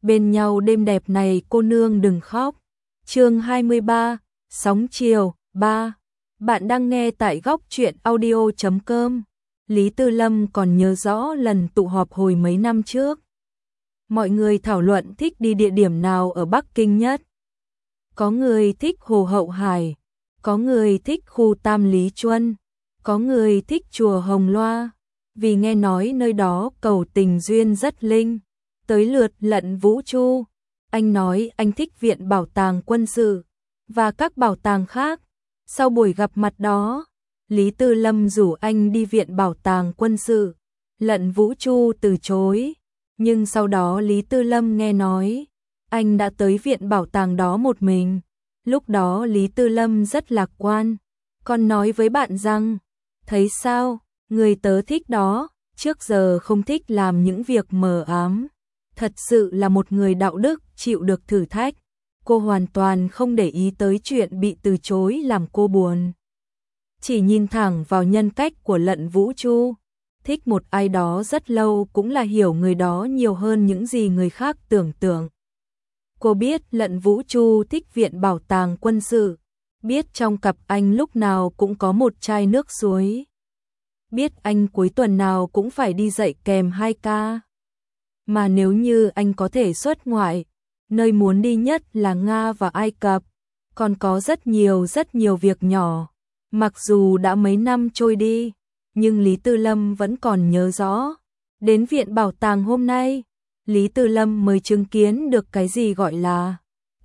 bên nhau đêm đẹp này cô nương đừng khóc. Chương 23, Sóng chiều 3. Bạn đang nghe tại góc truyện audio.com. Lý Tư Lâm còn nhớ rõ lần tụ họp hồi mấy năm trước. Mọi người thảo luận thích đi địa điểm nào ở Bắc Kinh nhất. Có người thích Hồ Hậu Hải, có người thích khu Tam Lý Chuân, có người thích chùa Hồng Loa, vì nghe nói nơi đó cầu tình duyên rất linh. Tới lượt Lận Vũ Chu, anh nói anh thích viện bảo tàng quân sự và các bảo tàng khác. Sau buổi gặp mặt đó, Lý Tư Lâm rủ anh đi viện bảo tàng quân sự. Lận Vũ Chu từ chối, nhưng sau đó Lý Tư Lâm nghe nói anh đã tới viện bảo tàng đó một mình. Lúc đó Lý Tư Lâm rất lạc quan, còn nói với bạn rằng, thấy sao, người tớ thích đó, trước giờ không thích làm những việc mờ ám. Thật sự là một người đạo đức, chịu được thử thách. Cô hoàn toàn không để ý tới chuyện bị từ chối làm cô buồn. Chỉ nhìn thẳng vào nhân cách của Lận Vũ Chu. Thích một ai đó rất lâu cũng là hiểu người đó nhiều hơn những gì người khác tưởng tượng. Cô biết Lận Vũ Chu thích viện bảo tàng quân sự, biết trong cặp anh lúc nào cũng có một chai nước suối, biết anh cuối tuần nào cũng phải đi dạy kèm 2 ca. Mà nếu như anh có thể xuất ngoại, nơi muốn đi nhất là Nga và Ai Cập, còn có rất nhiều việc nhỏ. Mặc dù đã mấy năm trôi đi, nhưng Lý Tư Lâm vẫn còn nhớ rõ. Đến viện bảo tàng hôm nay, Lý Tư Lâm mới chứng kiến được cái gì gọi là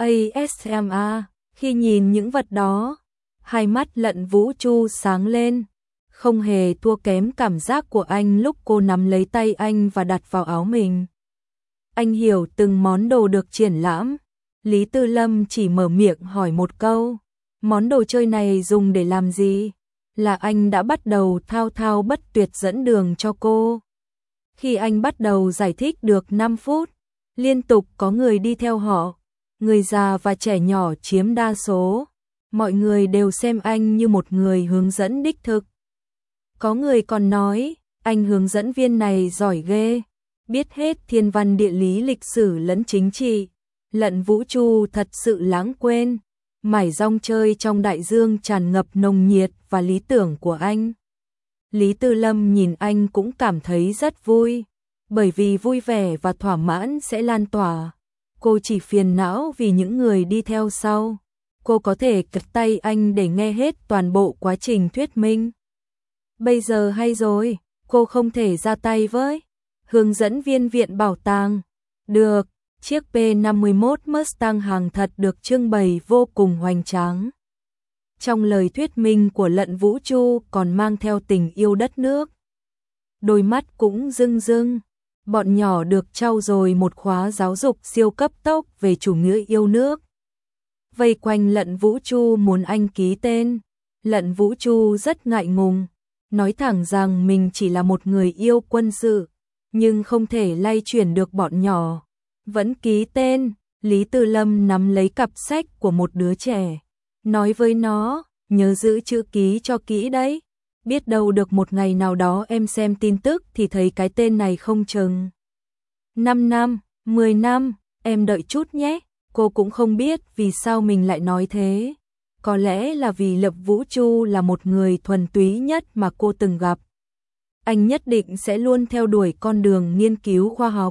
ASMR. Khi nhìn những vật đó, hai mắt Lận Vũ Chu sáng lên, không hề thua kém cảm giác của anh lúc cô nắm lấy tay anh và đặt vào áo mình. Anh hiểu từng món đồ được triển lãm. Lý Tư Lâm chỉ mở miệng hỏi một câu, món đồ chơi này dùng để làm gì? Là anh đã bắt đầu thao thao bất tuyệt dẫn đường cho cô. Khi anh bắt đầu giải thích được 5 phút, liên tục có người đi theo họ, người già và trẻ nhỏ chiếm đa số. Mọi người đều xem anh như một người hướng dẫn đích thực. Có người còn nói, anh hướng dẫn viên này giỏi ghê, biết hết thiên văn địa lý lịch sử lẫn chính trị. Lận Vũ Chu thật sự lãng quên, mải rong chơi trong đại dương tràn ngập nồng nhiệt và lý tưởng của anh. Lý Tư Lâm nhìn anh cũng cảm thấy rất vui, bởi vì vui vẻ và thỏa mãn sẽ lan tỏa. Cô chỉ phiền não vì những người đi theo sau. Cô có thể cật tay anh để nghe hết toàn bộ quá trình thuyết minh. Bây giờ hay rồi, cô không thể ra tay với hướng dẫn viên viện bảo tàng. Được, chiếc P51 Mustang hàng thật được trưng bày vô cùng hoành tráng. Trong lời thuyết minh của Lận Vũ Chu còn mang theo tình yêu đất nước. Đôi mắt cũng rưng rưng. Bọn nhỏ được trau dồi một khóa giáo dục siêu cấp tốc về chủ nghĩa yêu nước. Vây quanh Lận Vũ Chu muốn anh ký tên. Lận Vũ Chu rất ngại ngùng, nói thẳng rằng mình chỉ là một người yêu quân sự, nhưng không thể lay chuyển được bọn nhỏ. Vẫn ký tên. Lý Tư Lâm nắm lấy cặp sách của một đứa trẻ, nói với nó, nhớ giữ chữ ký cho kỹ đấy. Biết đâu được một ngày nào đó em xem tin tức thì thấy cái tên này không chừng. 5 năm, 10 năm, em đợi chút nhé. Cô cũng không biết vì sao mình lại nói thế. Có lẽ là vì Lận Vũ Chu là một người thuần túy nhất mà cô từng gặp. Anh nhất định sẽ luôn theo đuổi con đường nghiên cứu khoa học.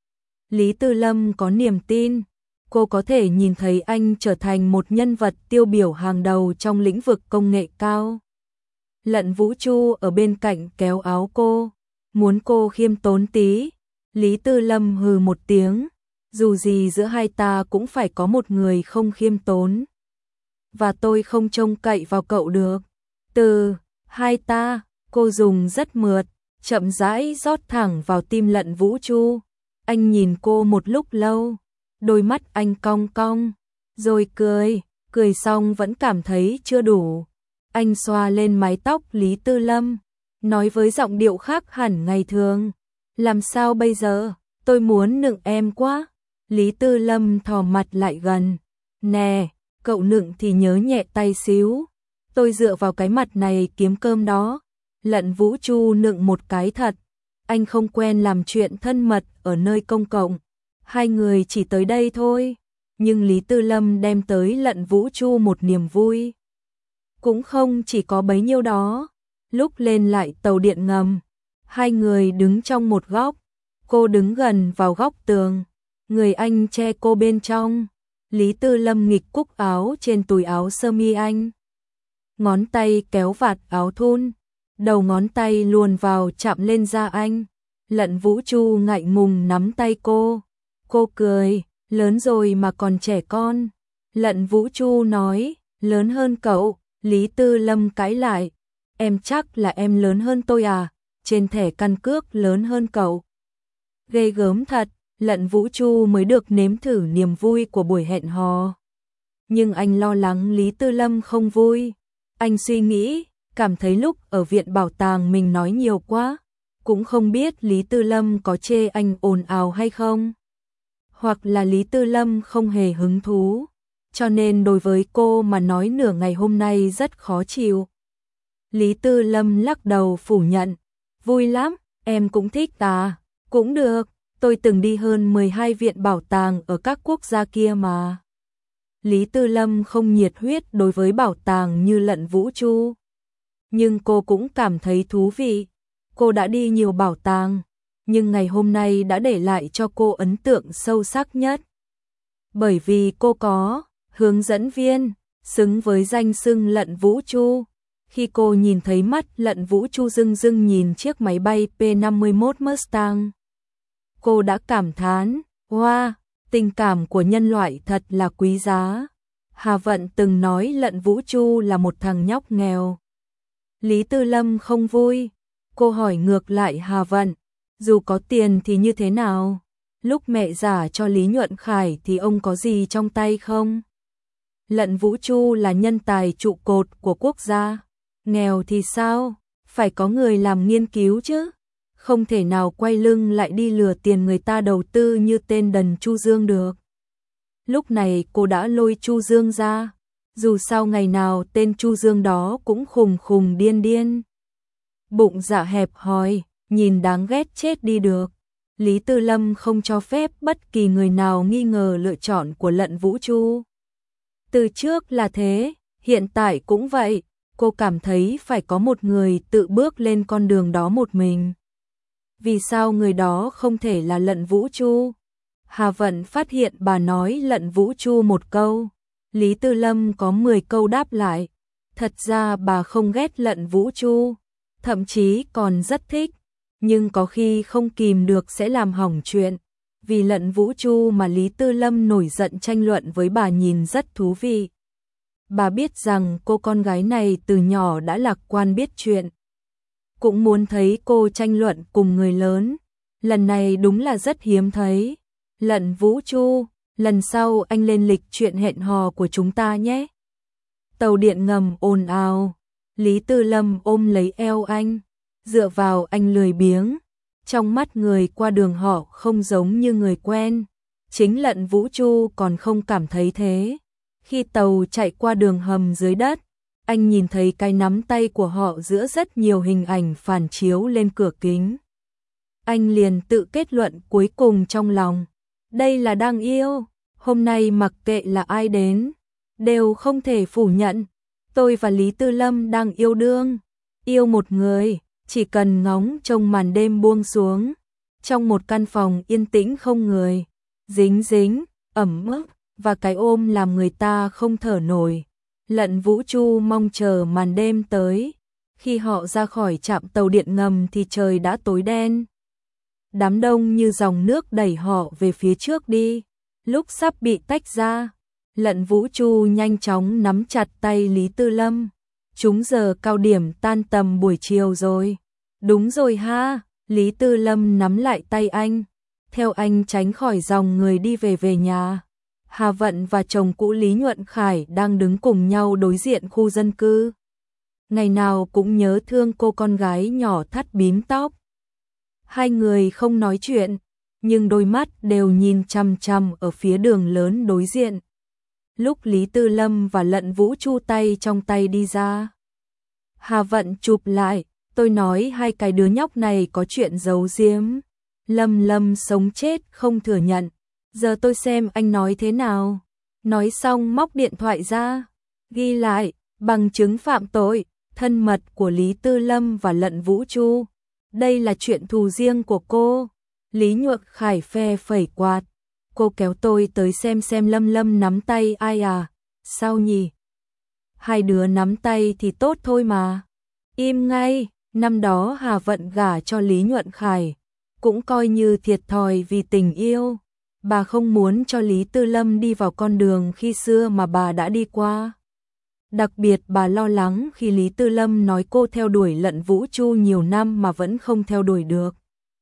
Lý Tư Lâm có niềm tin, cô có thể nhìn thấy anh trở thành một nhân vật tiêu biểu hàng đầu trong lĩnh vực công nghệ cao. Lận Vũ Chu ở bên cạnh kéo áo cô, muốn cô khiêm tốn tí. Lý Tư Lâm hừ một tiếng, dù gì giữa hai ta cũng phải có một người không khiêm tốn. Và tôi không trông cậy vào cậu được. Từ hai ta, cô dùng rất mượt, chậm rãi rót thẳng vào tim Lận Vũ Chu. Anh nhìn cô một lúc lâu, đôi mắt anh cong cong, rồi cười xong vẫn cảm thấy chưa đủ. Anh xoa lên mái tóc Lý Tư Lâm, nói với giọng điệu khác hẳn ngày thường. Làm sao bây giờ, tôi muốn nựng em quá. Lý Tư Lâm thò mặt lại gần. Nè, cậu nựng thì nhớ nhẹ tay xíu. Tôi dựa vào cái mặt này kiếm cơm đó. Lận Vũ Chu nựng một cái thật. Anh không quen làm chuyện thân mật ở nơi công cộng. Hai người chỉ tới đây thôi, nhưng Lý Tư Lâm đem tới Lận Vũ Chu một niềm vui. Cũng không chỉ có bấy nhiêu đó, lúc lên lại tàu điện ngầm, hai người đứng trong một góc, cô đứng gần vào góc tường, người anh che cô bên trong. Lý Tư Lâm nghịch cúc áo trên túi áo sơ mi anh. Ngón tay kéo vạt áo thun, đầu ngón tay luồn vào chạm lên da anh. Lận Vũ Chu ngại ngùng nắm tay cô. Cô cười, lớn rồi mà còn trẻ con. Lận Vũ Chu nói, lớn hơn cậu. Lý Tư Lâm cãi lại, em chắc là em lớn hơn tôi à, trên thẻ căn cước lớn hơn cậu. Ghê gớm thật, Lận Vũ Chu mới được nếm thử niềm vui của buổi hẹn hò. Nhưng anh lo lắng Lý Tư Lâm không vui. Anh suy nghĩ, cảm thấy lúc ở viện bảo tàng mình nói nhiều quá, cũng không biết Lý Tư Lâm có chê anh ồn ào hay không. Hoặc là Lý Tư Lâm không hề hứng thú, cho nên đối với cô mà nói nửa ngày hôm nay rất khó chịu. Lý Tư Lâm lắc đầu phủ nhận, vui lắm, em cũng thích à, cũng được, tôi từng đi hơn 12 viện bảo tàng ở các quốc gia kia mà. Lý Tư Lâm không nhiệt huyết đối với bảo tàng như Lận Vũ Chu, nhưng cô cũng cảm thấy thú vị. Cô đã đi nhiều bảo tàng, nhưng ngày hôm nay đã để lại cho cô ấn tượng sâu sắc nhất. Bởi vì cô có hướng dẫn viên, xứng với danh xưng Lận Vũ Chu. Khi cô nhìn thấy mắt Lận Vũ Chu rưng rưng nhìn chiếc máy bay P-51 Mustang, cô đã cảm thán, wow, tình cảm của nhân loại thật là quý giá. Hà Vận từng nói Lận Vũ Chu là một thằng nhóc nghèo. Lý Tư Lâm không vui, cô hỏi ngược lại Hà Vận, dù có tiền thì như thế nào? Lúc mẹ gả cho Lý Nhuận Khải thì ông có gì trong tay không? Lận Vũ Chu là nhân tài trụ cột của quốc gia. Nghèo thì sao? Phải có người làm nghiên cứu chứ. Không thể nào quay lưng lại đi lừa tiền người ta đầu tư như tên đần Chu Dương được. Lúc này cô đã lôi Chu Dương ra. Dù sao ngày nào tên Chu Dương đó cũng khùng khùng điên điên. Bụng dạ hẹp hòi, nhìn đáng ghét chết đi được. Lý Tư Lâm không cho phép bất kỳ người nào nghi ngờ lựa chọn của Lận Vũ Chu. Từ trước là thế, hiện tại cũng vậy, cô cảm thấy phải có một người tự bước lên con đường đó một mình. Vì sao người đó không thể là Lận Vũ Chu? Hà Vận phát hiện bà nói Lận Vũ Chu một câu, Lý Tư Lâm có 10 câu đáp lại. Thật ra bà không ghét Lận Vũ Chu, thậm chí còn rất thích, nhưng có khi không kìm được sẽ làm hỏng chuyện. Vì Lận Vũ Chu mà Lý Tư Lâm nổi giận tranh luận với bà nhìn rất thú vị. Bà biết rằng cô con gái này từ nhỏ đã lạc quan biết chuyện, cũng muốn thấy cô tranh luận cùng người lớn. Lần này đúng là rất hiếm thấy. Lận Vũ Chu, lần sau anh lên lịch chuyện hẹn hò của chúng ta nhé. Tàu điện ngầm ồn ào, Lý Tư Lâm ôm lấy eo anh, dựa vào anh lười biếng. Trong mắt người qua đường họ không giống như người quen. Chính Lận Vũ Chu còn không cảm thấy thế. Khi tàu chạy qua đường hầm dưới đất, anh nhìn thấy cái nắm tay của họ giữa rất nhiều hình ảnh phản chiếu lên cửa kính. Anh liền tự kết luận cuối cùng trong lòng, đây là đang yêu. Hôm nay mặc kệ là ai đến, đều không thể phủ nhận. Tôi và Lý Tư Lâm đang yêu đương, yêu một người. Chỉ cần ngóng trông màn đêm buông xuống, trong một căn phòng yên tĩnh không người, dính dính, ẩm ướt và cái ôm làm người ta không thở nổi. Lận Vũ Chu mong chờ màn đêm tới. Khi họ ra khỏi trạm tàu điện ngầm thì trời đã tối đen. Đám đông như dòng nước đẩy họ về phía trước đi. Lúc sắp bị tách ra, Lận Vũ Chu nhanh chóng nắm chặt tay Lý Tư Lâm. Chúng giờ cao điểm tan tầm buổi chiều rồi. Đúng rồi ha, Lý Tư Lâm nắm lại tay anh, theo anh tránh khỏi dòng người đi về nhà. Hà Vận và chồng cũ Lý Nhuận Khải đang đứng cùng nhau đối diện khu dân cư. Ngày nào cũng nhớ thương cô con gái nhỏ thắt bím tóc. Hai người không nói chuyện, nhưng đôi mắt đều nhìn chằm chằm ở phía đường lớn đối diện. Lúc Lý Tư Lâm và Lận Vũ Chu tay trong tay đi ra, Hà Vận chụp lại, tôi nói hai cái đứa nhóc này có chuyện giấu giếm. Lâm Lâm sống chết không thừa nhận. Giờ tôi xem anh nói thế nào. Nói xong móc điện thoại ra, ghi lại, bằng chứng phạm tội, thân mật của Lý Tư Lâm và Lận Vũ Chu. Đây là chuyện thù riêng của cô. Lý Nhuận Khải phe phẩy quạt. Cô kéo tôi tới xem Lâm Lâm nắm tay ai à? Sao nhỉ? Hai đứa nắm tay thì tốt thôi mà. Im ngay, năm đó Hà Vận gả cho Lý Nhuận Khải, cũng coi như thiệt thòi vì tình yêu. Bà không muốn cho Lý Tư Lâm đi vào con đường khi xưa mà bà đã đi qua. Đặc biệt bà lo lắng khi Lý Tư Lâm nói cô theo đuổi Lận Vũ Chu nhiều năm mà vẫn không theo đuổi được.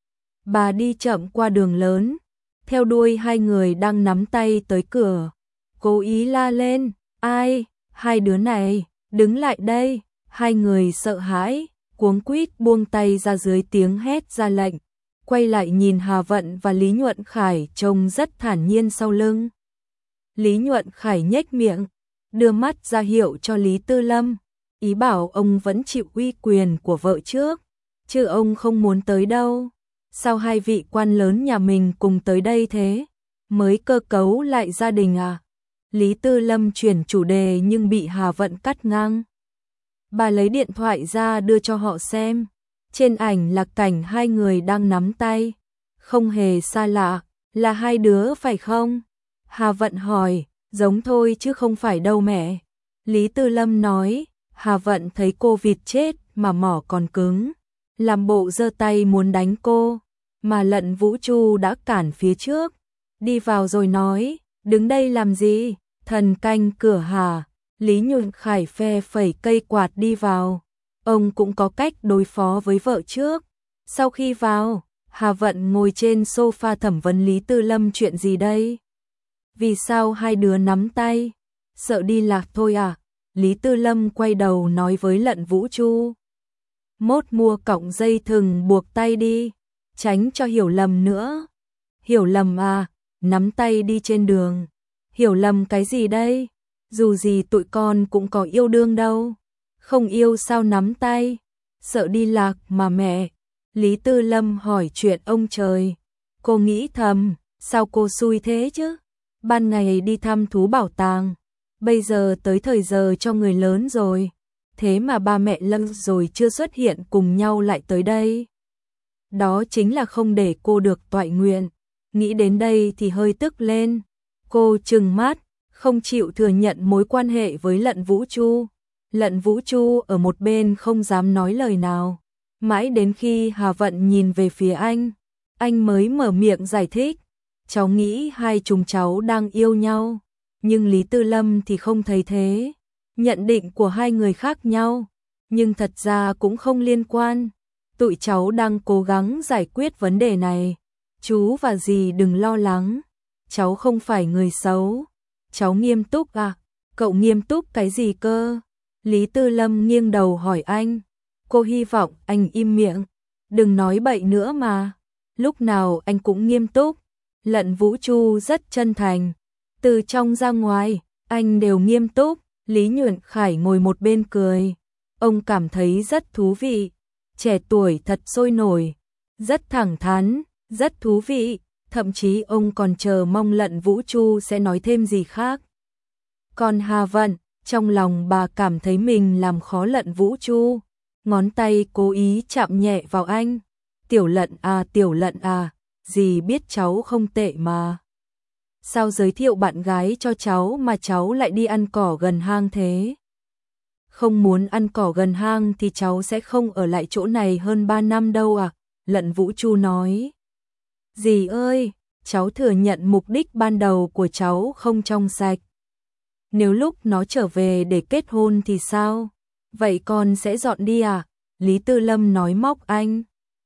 Bà đi chậm qua đường lớn, theo đuôi hai người đang nắm tay tới cửa. Cố ý la lên, ai, hai đứa này, đứng lại đây. Hai người sợ hãi, cuống quýt buông tay ra dưới tiếng hét ra lệnh. Quay lại nhìn Hà Vận và Lý Nhuận Khải trông rất thản nhiên sau lưng. Lý Nhuận Khải nhếch miệng, đưa mắt ra hiệu cho Lý Tư Lâm, ý bảo ông vẫn chịu uy quyền của vợ trước, chứ ông không muốn tới đâu. Sao hai vị quan lớn nhà mình cùng tới đây thế? Mới cơ cấu lại gia đình à? Lý Tư Lâm chuyển chủ đề nhưng bị Hà Vận cắt ngang. Bà lấy điện thoại ra đưa cho họ xem. Trên ảnh là cảnh hai người đang nắm tay. Không hề xa lạ, là hai đứa phải không? Hà Vận hỏi, giống thôi chứ không phải đâu mẹ. Lý Tư Lâm nói, Hà Vận thấy cô vịt chết mà mỏ còn cứng. Làm bộ giơ tay muốn đánh cô, mà Lận Vũ Chu đã cản phía trước. Đi vào rồi nói, đứng đây làm gì? Thần canh cửa Hà. Lý Nhuận Khải phe phẩy cây quạt đi vào. Ông cũng có cách đối phó với vợ trước. Sau khi vào, Hà Vận ngồi trên sofa thẩm vấn Lý Tư Lâm chuyện gì đây? Vì sao hai đứa nắm tay? Sợ đi lạc thôi à? Lý Tư Lâm quay đầu nói với Lận Vũ Chu. Mốt mua cọng dây thừng buộc tay đi, tránh cho hiểu lầm nữa. Hiểu lầm à? Nắm tay đi trên đường. Hiểu lầm cái gì đây? Dù gì tụi con cũng có yêu đương đâu. Không yêu sao nắm tay? Sợ đi lạc mà mẹ. Lý Tư Lâm hỏi chuyện ông trời. Cô nghĩ thầm, sao cô xui thế chứ? Ban ngày đi thăm thú bảo tàng, bây giờ tới thời giờ cho người lớn rồi. Thế mà ba mẹ Lâm rồi chưa xuất hiện cùng nhau lại tới đây. Đó chính là không để cô được toại nguyện. Nghĩ đến đây thì hơi tức lên. Cô trừng mắt, không chịu thừa nhận mối quan hệ với Lận Vũ Chu. Lận Vũ Chu ở một bên không dám nói lời nào. Mãi đến khi Hà Vận nhìn về phía anh mới mở miệng giải thích. Cháu nghĩ hai chúng cháu đang yêu nhau, nhưng Lý Tư Lâm thì không thấy thế. Nhận định của hai người khác nhau, nhưng thật ra cũng không liên quan. Tụi cháu đang cố gắng giải quyết vấn đề này. Chú và dì đừng lo lắng. Cháu không phải người xấu. Cháu nghiêm túc à? Cậu nghiêm túc cái gì cơ? Lý Tư Lâm nghiêng đầu hỏi anh. Cô hy vọng anh im miệng. Đừng nói bậy nữa mà. Lúc nào anh cũng nghiêm túc. Lận Vũ Chu rất chân thành. Từ trong ra ngoài, anh đều nghiêm túc. Lý Nhuận Khải ngồi một bên cười. Ông cảm thấy rất thú vị. Trẻ tuổi thật sôi nổi. Rất thẳng thắn, rất thú vị. Thậm chí ông còn chờ mong Lận Vũ Chu sẽ nói thêm gì khác. Còn Hà Vận, trong lòng bà cảm thấy mình làm khó Lận Vũ Chu. Ngón tay cố ý chạm nhẹ vào anh. Tiểu Lận à, dì biết cháu không tệ mà. Sao giới thiệu bạn gái cho cháu mà cháu lại đi ăn cỏ gần hang thế? Không muốn ăn cỏ gần hang thì cháu sẽ không ở lại chỗ này hơn 3 năm đâu à? Lận Vũ Chu nói. Dì ơi, cháu thừa nhận mục đích ban đầu của cháu không trong sạch. Nếu lúc nó trở về để kết hôn thì sao? Vậy con sẽ dọn đi à? Lý Tư Lâm nói móc anh.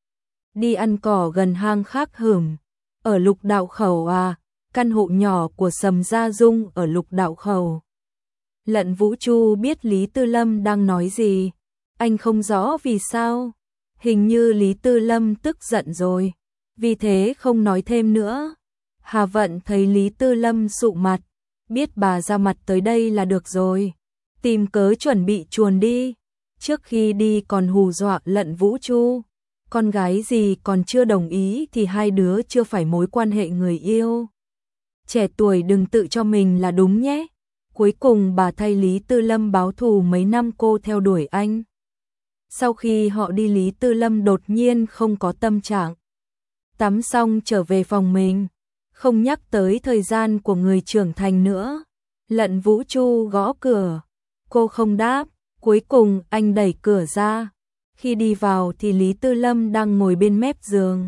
Đi ăn cỏ gần hang khác hửng. Ở Lục Đạo Khẩu à? Căn hộ nhỏ của Sầm Gia Dung ở Lục Đạo Khẩu. Lận Vũ Chu biết Lý Tư Lâm đang nói gì. Anh không rõ vì sao. Hình như Lý Tư Lâm tức giận rồi. Vì thế không nói thêm nữa. Hà Vận thấy Lý Tư Lâm sụ mặt. Biết bà ra mặt tới đây là được rồi. Tìm cớ chuẩn bị chuồn đi. Trước khi đi còn hù dọa Lận Vũ Chu. Con gái gì còn chưa đồng ý thì hai đứa chưa phải mối quan hệ người yêu. trẻ tuổi đừng tự cho mình là đúng nhé. Cuối cùng bà thay Lý Tư Lâm báo thù mấy năm cô theo đuổi anh. Sau khi họ đi Lý Tư Lâm đột nhiên không có tâm trạng. Tắm xong trở về phòng mình, không nhắc tới thời gian của người trưởng thành nữa. Lận Vũ Chu gõ cửa, cô không đáp, cuối cùng anh đẩy cửa ra. Khi đi vào thì Lý Tư Lâm đang ngồi bên mép giường.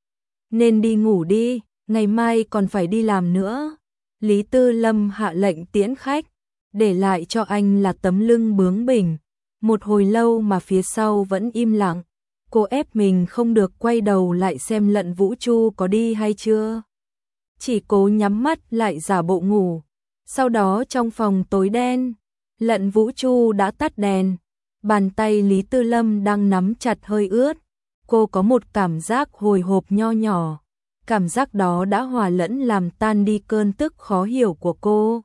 Nên đi ngủ đi, ngày mai còn phải đi làm nữa. Lý Tư Lâm hạ lệnh tiễn khách, để lại cho anh là tấm lưng bướng bỉnh. Một hồi lâu mà phía sau vẫn im lặng. Cô ép mình không được quay đầu lại xem Lận Vũ Chu có đi hay chưa. Chỉ cố nhắm mắt lại giả bộ ngủ. Sau đó trong phòng tối đen, Lận Vũ Chu đã tắt đèn. Bàn tay Lý Tư Lâm đang nắm chặt hơi ướt. Cô có một cảm giác hồi hộp nho nhỏ. Cảm giác đó đã hòa lẫn làm tan đi cơn tức khó hiểu của cô.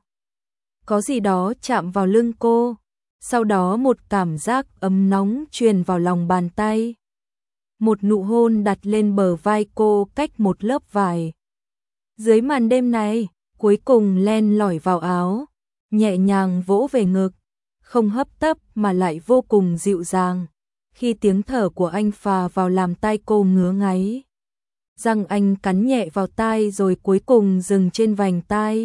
Có gì đó chạm vào lưng cô. Sau đó một cảm giác ấm nóng truyền vào lòng bàn tay. Một nụ hôn đặt lên bờ vai cô cách một lớp vải. Dưới màn đêm này, cuối cùng len lỏi vào áo, nhẹ nhàng vỗ về ngực, không hấp tấp mà lại vô cùng dịu dàng. Khi tiếng thở của anh phà vào làm tai cô ngứa ngáy. Răng anh cắn nhẹ vào tai rồi cuối cùng dừng trên vành tai.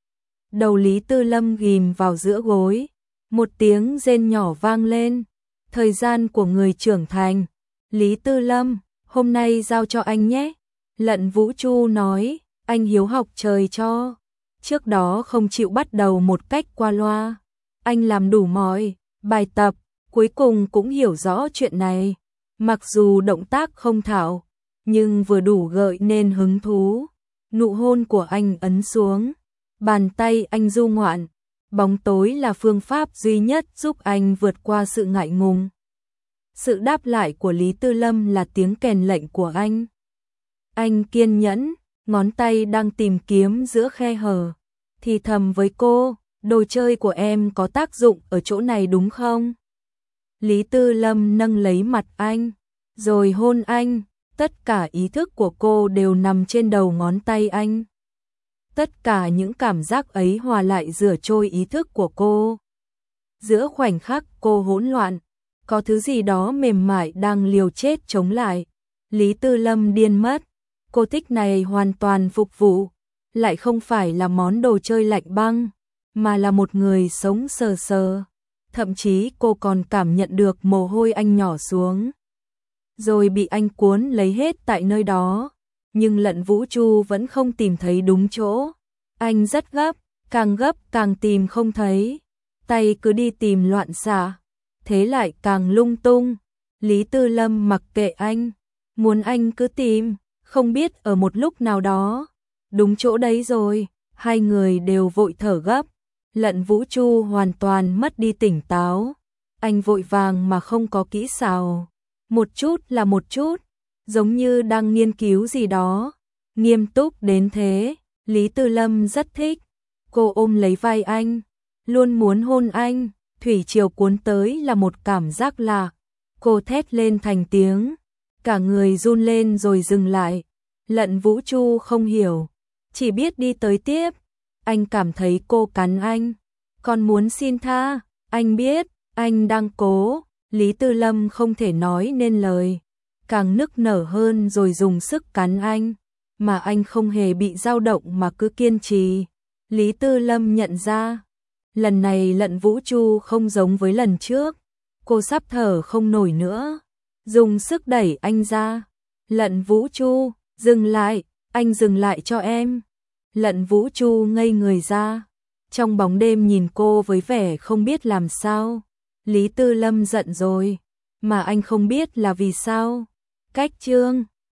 Đầu Lý Tư Lâm ghim vào giữa gối. Một tiếng rên nhỏ vang lên. Thời gian của người trưởng thành. Lý Tư Lâm, hôm nay giao cho anh nhé. Lận Vũ Chu nói, anh hiếu học trời cho. Trước đó không chịu bắt đầu một cách qua loa. Anh làm đủ mọi bài tập, cuối cùng cũng hiểu rõ chuyện này. Mặc dù động tác không thạo, nhưng vừa đủ gợi nên hứng thú. Nụ hôn của anh ấn xuống. Bàn tay anh du ngoạn. Bóng tối là phương pháp duy nhất giúp anh vượt qua sự ngại ngùng. Sự đáp lại của Lý Tư Lâm là tiếng kèn lệnh của anh. Anh kiên nhẫn, ngón tay đang tìm kiếm giữa khe hở. Thì thầm với cô, đồ chơi của em có tác dụng ở chỗ này đúng không? Lý Tư Lâm nâng lấy mặt anh, rồi hôn anh. Tất cả ý thức của cô đều nằm trên đầu ngón tay anh. Tất cả những cảm giác ấy hòa lại rửa trôi ý thức của cô. Giữa khoảnh khắc cô hỗn loạn, có thứ gì đó mềm mại đang liều chết chống lại. Lý Tư Lâm điên mất. Cô thích này hoàn toàn phục vụ. Lại không phải là món đồ chơi lạnh băng, mà là một người sống sờ sờ. Thậm chí cô còn cảm nhận được mồ hôi anh nhỏ xuống. Rồi bị anh cuốn lấy hết tại nơi đó. Nhưng Lận Vũ Chu vẫn không tìm thấy đúng chỗ. Anh rất gấp càng tìm không thấy. Tay cứ đi tìm loạn xạ. Thế lại càng lung tung. Lý Tư Lâm mặc kệ anh. Muốn anh cứ tìm. Không biết ở một lúc nào đó. Đúng chỗ đấy rồi. Hai người đều vội thở gấp. Lận Vũ Chu hoàn toàn mất đi tỉnh táo. Anh vội vàng mà không có kỹ xảo. Một chút là một chút. Giống như đang nghiên cứu gì đó. Nghiêm túc đến thế. Lý Tư Lâm rất thích. Cô ôm lấy vai anh. Luôn muốn hôn anh. Thủy triều cuốn tới là một cảm giác lạ. Cô thét lên thành tiếng. Cả người run lên rồi dừng lại. Lận Vũ Chu không hiểu. Chỉ biết đi tới tiếp. Anh cảm thấy cô cắn anh. Còn muốn xin tha. Anh biết. Anh đang cố. Lý Tư Lâm không thể nói nên lời. Càng nức nở hơn rồi dùng sức cắn anh. Mà anh không hề bị dao động mà cứ kiên trì. Lý Tư Lâm nhận ra. Lần này Lận Vũ Chu không giống với lần trước. Cô sắp thở không nổi nữa. Dùng sức đẩy anh ra. Lận Vũ Chu, dừng lại. Anh dừng lại cho em. Lận Vũ Chu ngây người ra. Trong bóng đêm nhìn cô với vẻ không biết làm sao. Lý Tư Lâm giận rồi. Mà anh không biết là vì sao. Cách chương